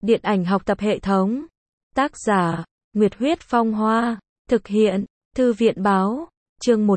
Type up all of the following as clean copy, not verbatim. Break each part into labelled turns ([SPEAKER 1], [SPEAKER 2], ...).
[SPEAKER 1] Điện ảnh học tập hệ thống. Tác giả, Nguyệt Huyết Phong Hoa. Thực hiện, Thư viện báo. Chương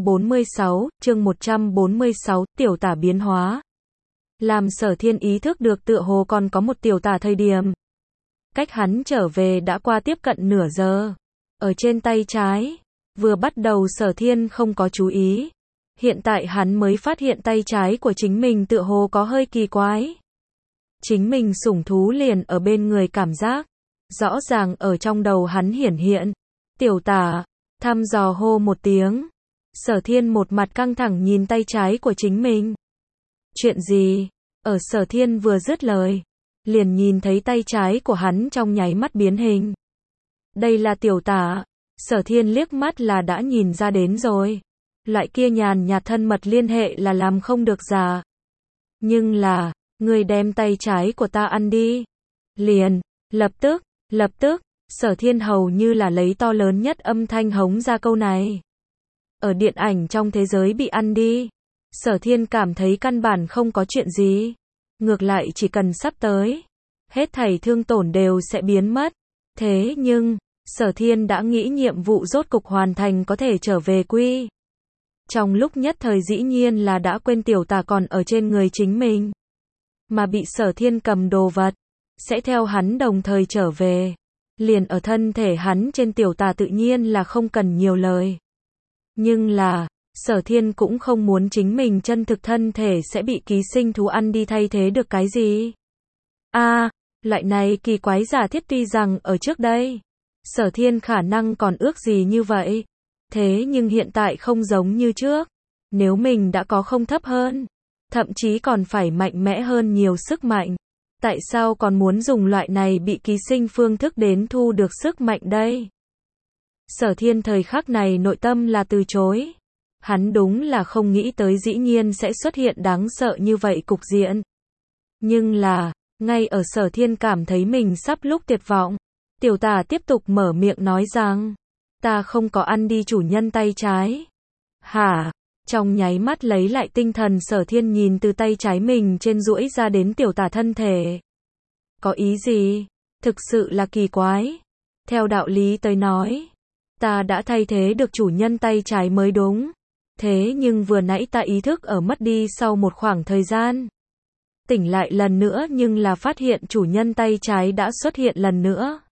[SPEAKER 1] 146, tiểu tả biến hóa. Làm Sở Thiên ý thức được tựa hồ còn có một tiểu tả thời điểm. Cách hắn trở về đã qua tiếp cận nửa giờ. Ở trên tay trái, vừa bắt đầu Sở Thiên không có chú ý. Hiện tại hắn mới phát hiện tay trái của chính mình tựa hồ có hơi kỳ quái. Chính mình sủng thú liền ở bên người cảm giác. Rõ ràng ở trong đầu hắn hiển hiện. Tiểu tả, thăm dò hô một tiếng. Sở Thiên một mặt căng thẳng nhìn tay trái của chính mình. Chuyện gì? Ở Sở Thiên vừa dứt lời, liền nhìn thấy tay trái của hắn trong nháy mắt biến hình. Đây là tiểu tả. Sở Thiên liếc mắt là đã nhìn ra đến rồi. Loại kia nhàn nhạt thân mật liên hệ là làm không được giả. Nhưng là, ngươi đem tay trái của ta ăn đi. Liền, lập tức, Sở Thiên hầu như là lấy to lớn nhất âm thanh hống ra câu này. Ở điện ảnh trong thế giới bị ăn đi. Sở Thiên cảm thấy căn bản không có chuyện gì. Ngược lại chỉ cần sắp tới, hết thảy thương tổn đều sẽ biến mất. Thế nhưng, Sở Thiên đã nghĩ nhiệm vụ rốt cục hoàn thành có thể trở về quy. Trong lúc nhất thời dĩ nhiên là đã quên tiểu tả còn ở trên người chính mình. Mà bị Sở Thiên cầm đồ vật, sẽ theo hắn đồng thời trở về. Liền ở thân thể hắn trên tiểu tả tự nhiên là không cần nhiều lời. Nhưng là, Sở Thiên cũng không muốn chính mình chân thực thân thể sẽ bị ký sinh thú ăn đi thay thế được cái gì. Loại này kỳ quái giả thiết tuy rằng ở trước đây, Sở Thiên khả năng còn ước gì như vậy. Thế nhưng hiện tại không giống như trước. Nếu mình đã có không thấp hơn, thậm chí còn phải mạnh mẽ hơn nhiều sức mạnh. Tại sao còn muốn dùng loại này bị ký sinh phương thức đến thu được sức mạnh đây? Sở Thiên thời khắc này nội tâm là từ chối. Hắn đúng là không nghĩ tới dĩ nhiên sẽ xuất hiện đáng sợ như vậy cục diện. Nhưng là, ngay ở Sở Thiên cảm thấy mình sắp lúc tuyệt vọng, tiểu tả tiếp tục mở miệng nói rằng, ta không có ăn đi chủ nhân tay trái. Hả? Trong nháy mắt lấy lại tinh thần Sở Thiên nhìn từ tay trái mình trên duỗi ra đến tiểu tả thân thể. Có ý gì? Thực sự là kỳ quái. Theo đạo lý tới nói, ta đã thay thế được chủ nhân tay trái mới đúng. Thế nhưng vừa nãy ta ý thức ở mất đi sau một khoảng thời gian. Tỉnh lại lần nữa nhưng là phát hiện chủ nhân tay trái đã xuất hiện lần nữa.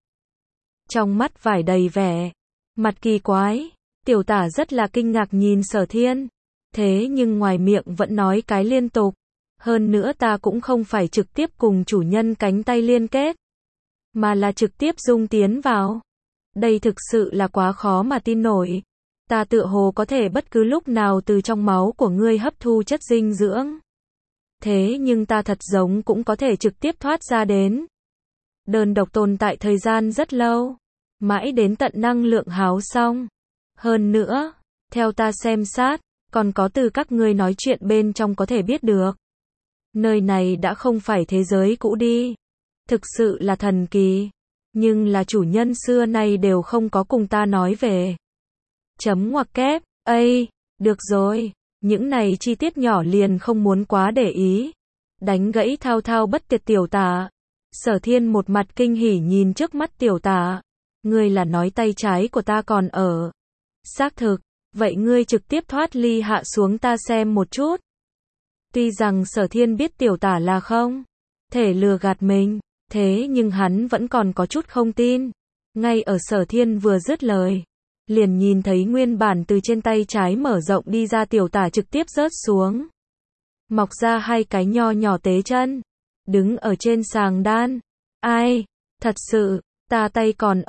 [SPEAKER 1] Trong mắt vải đầy vẻ mặt kỳ quái, tiểu tả rất là kinh ngạc nhìn Sở Thiên. Thế nhưng ngoài miệng vẫn nói cái liên tục. Hơn nữa ta cũng không phải trực tiếp cùng chủ nhân cánh tay liên kết, mà là trực tiếp dung tiến vào. Đây thực sự là quá khó mà tin nổi. Ta tựa hồ có thể bất cứ lúc nào từ trong máu của ngươi hấp thu chất dinh dưỡng. Thế nhưng ta thật giống cũng có thể trực tiếp thoát ra đến. Đơn độc tồn tại thời gian rất lâu. Mãi đến tận năng lượng háo xong. Hơn nữa, theo ta xem sát, còn có từ các ngươi nói chuyện bên trong có thể biết được. Nơi này đã không phải thế giới cũ đi. Thực sự là thần kỳ. Nhưng là chủ nhân xưa nay đều không có cùng ta nói về. Chấm ngoặc kép, được rồi. Những này chi tiết nhỏ liền không muốn quá để ý. Đánh gãy thao thao bất tuyệt tiểu tả. Sở Thiên một mặt kinh hỉ nhìn trước mắt tiểu tả. Ngươi là nói tay trái của ta còn ở. Xác thực, vậy ngươi trực tiếp thoát ly hạ xuống ta xem một chút. Tuy rằng Sở Thiên biết tiểu tả là không thể lừa gạt mình, thế nhưng hắn vẫn còn có chút không tin. Ngay ở Sở Thiên vừa dứt lời, liền nhìn thấy nguyên bản từ trên tay trái mở rộng đi ra tiểu tả trực tiếp rớt xuống. Mọc ra hai cái nho nhỏ tế chân, đứng ở trên sàng đan. Thật sự, ta tay còn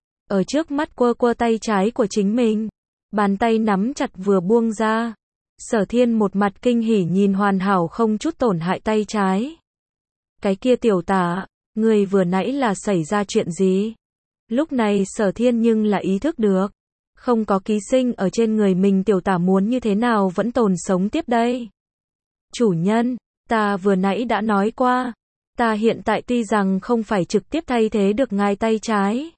[SPEAKER 1] ở trước mắt quơ quơ tay trái của chính mình. Bàn tay nắm chặt vừa buông ra. Sở Thiên một mặt kinh hỉ nhìn hoàn hảo không chút tổn hại tay trái. Cái kia tiểu tả, người vừa nãy là xảy ra chuyện gì? Lúc này Sở Thiên nhưng là ý thức được. Không có ký sinh ở trên người mình tiểu tả muốn như thế nào vẫn tồn sống tiếp đây. Chủ nhân, ta vừa nãy đã nói qua. Ta hiện tại tuy rằng không phải trực tiếp thay thế được ngài tay trái.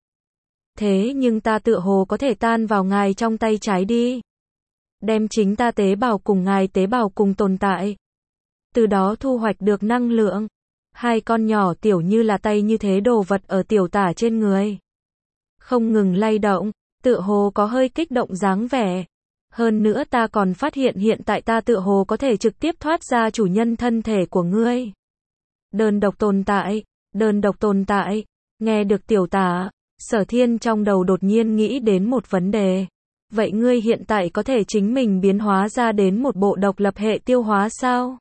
[SPEAKER 1] Thế nhưng ta tựa hồ có thể tan vào ngài trong tay trái đi. Đem chính ta tế bào cùng ngài tế bào cùng tồn tại. Từ đó thu hoạch được năng lượng. Hai con nhỏ tiểu như là tay như thế đồ vật ở tiểu tả trên người. Không ngừng lay động, tựa hồ có hơi kích động dáng vẻ. Hơn nữa ta còn phát hiện hiện tại ta tựa hồ có thể trực tiếp thoát ra chủ nhân thân thể của ngươi. Đơn độc tồn tại, đơn độc tồn tại. Nghe được tiểu tả, Sở Thiên trong đầu đột nhiên nghĩ đến một vấn đề. Vậy ngươi hiện tại có thể chính mình biến hóa ra đến một bộ độc lập hệ tiêu hóa sao?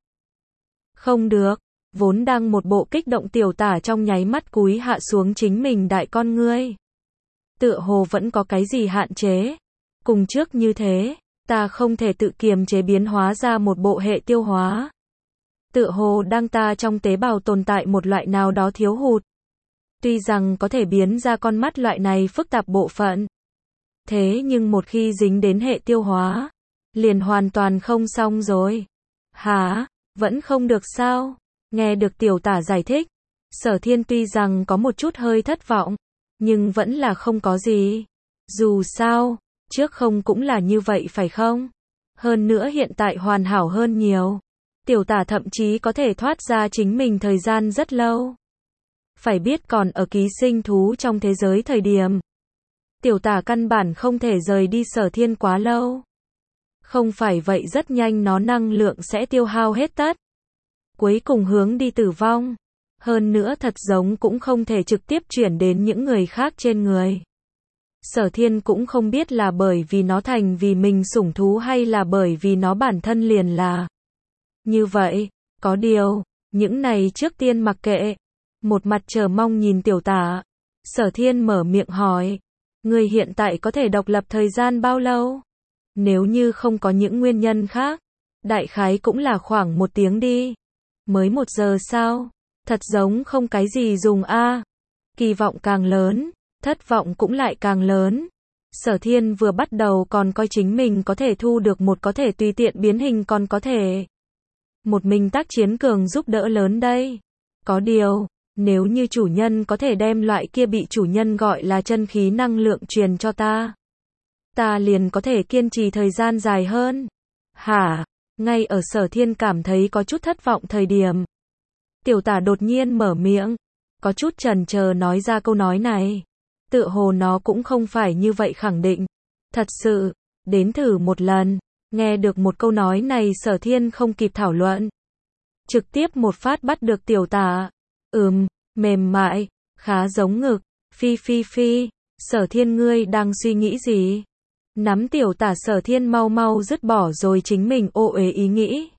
[SPEAKER 1] Không được, vốn đang một bộ kích động tiểu tả trong nháy mắt cúi hạ xuống chính mình đại con ngươi. Tựa hồ vẫn có cái gì hạn chế. Cùng trước như thế, ta không thể tự kiềm chế biến hóa ra một bộ hệ tiêu hóa. Tựa hồ đang ta trong tế bào tồn tại một loại nào đó thiếu hụt. Tuy rằng có thể biến ra con mắt loại này phức tạp bộ phận. Thế nhưng một khi dính đến hệ tiêu hóa, liền hoàn toàn không xong rồi. Hả? Vẫn không được sao? Nghe được tiểu tả giải thích, Sở Thiên tuy rằng có một chút hơi thất vọng, nhưng vẫn là không có gì. Dù sao, trước không cũng là như vậy phải không? Hơn nữa hiện tại hoàn hảo hơn nhiều. Tiểu tả thậm chí có thể thoát ra chính mình thời gian rất lâu. Phải biết còn ở ký sinh thú trong thế giới thời điểm. Tiểu tả căn bản không thể rời đi Sở Thiên quá lâu. Không phải vậy rất nhanh nó năng lượng sẽ tiêu hao hết tất. Cuối cùng hướng đi tử vong. Hơn nữa thật giống cũng không thể trực tiếp chuyển đến những người khác trên người. Sở Thiên cũng không biết là bởi vì nó thành vì mình sủng thú hay là bởi vì nó bản thân liền là như vậy. Có điều, những này trước tiên mặc kệ. Một mặt chờ mong nhìn tiểu tả. Sở Thiên mở miệng hỏi. Người hiện tại có thể độc lập thời gian bao lâu? Nếu như không có những nguyên nhân khác, đại khái cũng là khoảng 1 tiếng đi. Mới 1 giờ sao? Thật giống không cái gì dùng a. Kỳ vọng càng lớn, thất vọng cũng lại càng lớn. Sở Thiên vừa bắt đầu còn coi chính mình có thể thu được một có thể tùy tiện biến hình còn có thể một mình tác chiến cường giúp đỡ lớn đây. Có điều, nếu như chủ nhân có thể đem loại kia bị chủ nhân gọi là chân khí năng lượng truyền cho ta, ta liền có thể kiên trì thời gian dài hơn. Hả? Ngay ở Sở Thiên cảm thấy có chút thất vọng thời điểm, tiểu tả đột nhiên mở miệng, có chút chần chờ nói ra câu nói này. Tựa hồ nó cũng không phải như vậy khẳng định. Thật sự, đến thử một lần. Nghe được một câu nói này Sở Thiên không kịp thảo luận. Trực tiếp một phát bắt được tiểu tả. Mềm mại, khá giống ngực. Phi phi phi, Sở Thiên ngươi đang suy nghĩ gì? Nắm tiểu tả Sở Thiên mau mau dứt bỏ rồi chính mình ô uế ý nghĩ.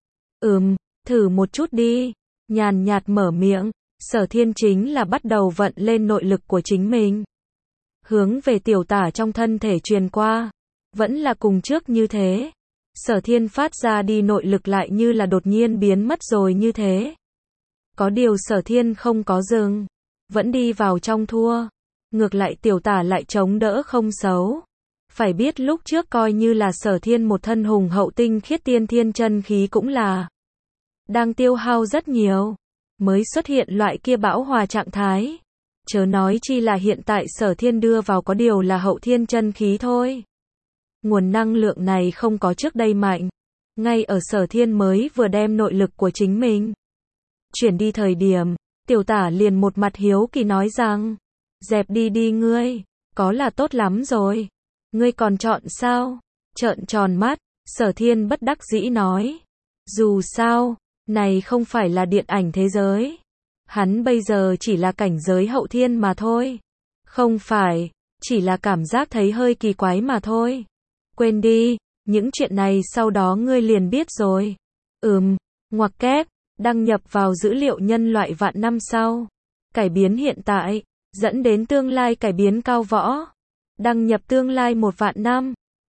[SPEAKER 1] Thử một chút đi. Nhàn nhạt mở miệng. Sở Thiên chính là bắt đầu vận lên nội lực của chính mình. Hướng về tiểu tả trong thân thể truyền qua. Vẫn là cùng trước như thế. Sở Thiên phát ra đi nội lực lại như là đột nhiên biến mất rồi như thế. Có điều Sở Thiên không có dừng. Vẫn đi vào trong thua. Ngược lại tiểu tả lại chống đỡ không xấu. Phải biết lúc trước coi như là Sở Thiên một thân hùng hậu tinh khiết tiên thiên chân khí cũng là đang tiêu hao rất nhiều. Mới xuất hiện loại kia bão hòa trạng thái. Chớ nói chi là hiện tại Sở Thiên đưa vào có điều là hậu thiên chân khí thôi. Nguồn năng lượng này không có trước đây mạnh. Ngay ở Sở Thiên mới vừa đem nội lực của chính mình chuyển đi thời điểm, tiểu tả liền một mặt hiếu kỳ nói rằng, dẹp đi đi ngươi, có là tốt lắm rồi. Ngươi còn chọn sao? Trợn tròn mắt, Sở Thiên bất đắc dĩ nói. Dù sao, này không phải là điện ảnh thế giới. Hắn bây giờ chỉ là cảnh giới hậu thiên mà thôi. Không phải, chỉ là cảm giác thấy hơi kỳ quái mà thôi. Quên đi, những chuyện này sau đó ngươi liền biết rồi. Ngoặc kép, đăng nhập vào dữ liệu nhân loại vạn năm sau. Cải biến hiện tại, dẫn đến tương lai cải biến cao võ. Đăng nhập tương lai 1 vạn năm.